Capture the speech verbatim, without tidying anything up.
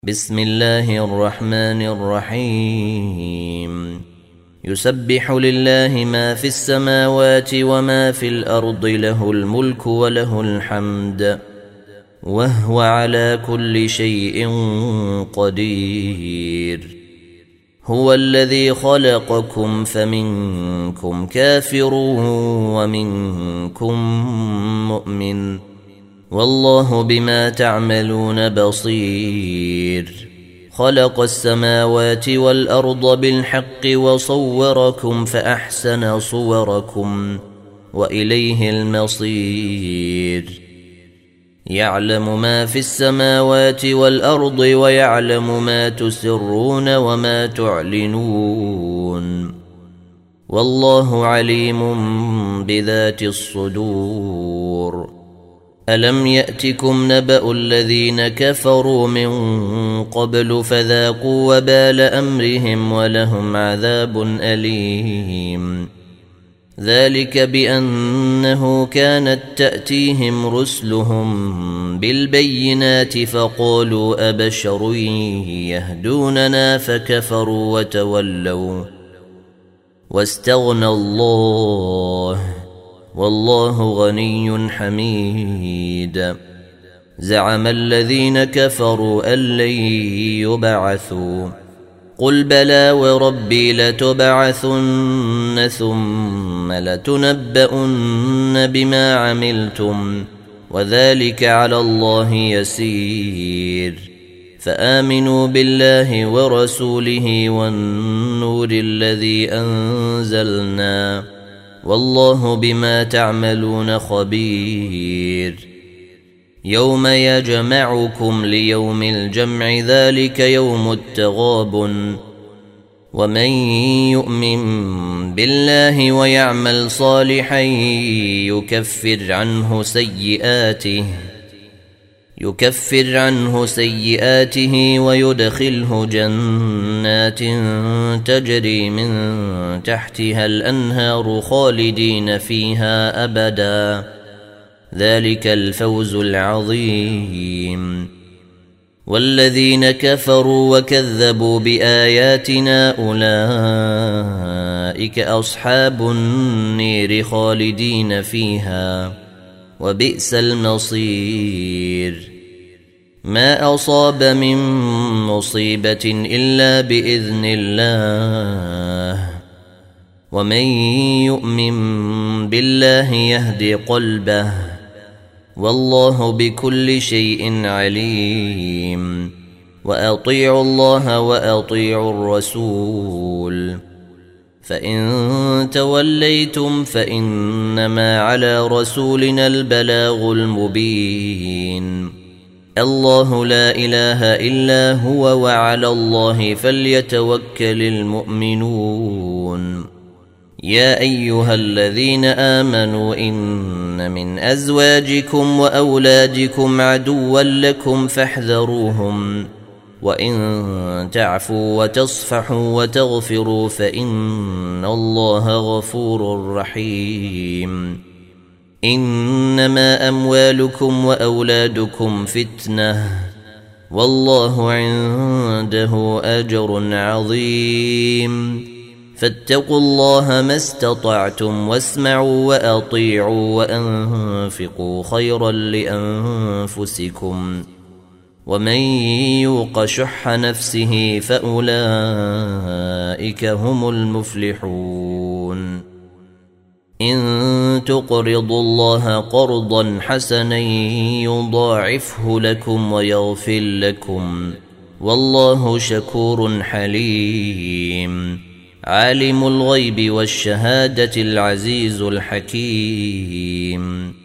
بسم الله الرحمن الرحيم يسبح لله ما في السماوات وما في الأرض له الملك وله الحمد وهو على كل شيء قدير هو الذي خلقكم فمنكم كافر ومنكم مؤمن والله بما تعملون بصير خلق السماوات والأرض بالحق وصوركم فأحسن صوركم وإليه المصير يعلم ما في السماوات والأرض ويعلم ما تسرون وما تعلنون والله عليم بذات الصدور ألم يأتكم نبأ الذين كفروا من قبل فذاقوا وبال أمرهم ولهم عذاب أليم ذلك بأنه كانت تأتيهم رسلهم بالبينات فقالوا أبشر يهدوننا فكفروا وتولوا واستغنى الله والله غني حميد زعم الذين كفروا أن لن يبعثوا قل بلى وربي لتبعثن ثم لتنبؤن بما عملتم وذلك على الله يسير فآمنوا بالله ورسوله والنور الذي أنزلنا والله بما تعملون خبير يوم يجمعكم ليوم الجمع ذلك يوم التغابن ومن يؤمن بالله ويعمل صالحا يكفر عنه سيئاته يكفر عنه سيئاته ويدخله جنات تجري من تحتها الأنهار خالدين فيها أبدا ذلك الفوز العظيم والذين كفروا وكذبوا بآياتنا أولئك أصحاب النير خالدين فيها وبئس المصير ما أصاب من مصيبة إلا بإذن الله ومن يؤمن بالله يهدي قلبه والله بكل شيء عليم وأطيعوا الله وأطيعوا الرسول فإن توليتم فإنما على رسولنا البلاغ المبين الله لا إله إلا هو وعلى الله فليتوكل المؤمنون يا أيها الذين آمنوا إن من أزواجكم وأولادكم عدوا لكم فاحذروهم وإن تعفوا وتصفحوا وتغفروا فإن الله غفور رحيم إنما أموالكم وأولادكم فتنة والله عنده أجر عظيم فاتقوا الله ما استطعتم واسمعوا وأطيعوا وأنفقوا خيرا لأنفسكم ومن يوق شح نفسه فأولئك هم المفلحون إن تقرضوا الله قرضا حسنا يضاعفه لكم ويغفر لكم والله شكور حليم عالم الغيب والشهادة العزيز الحكيم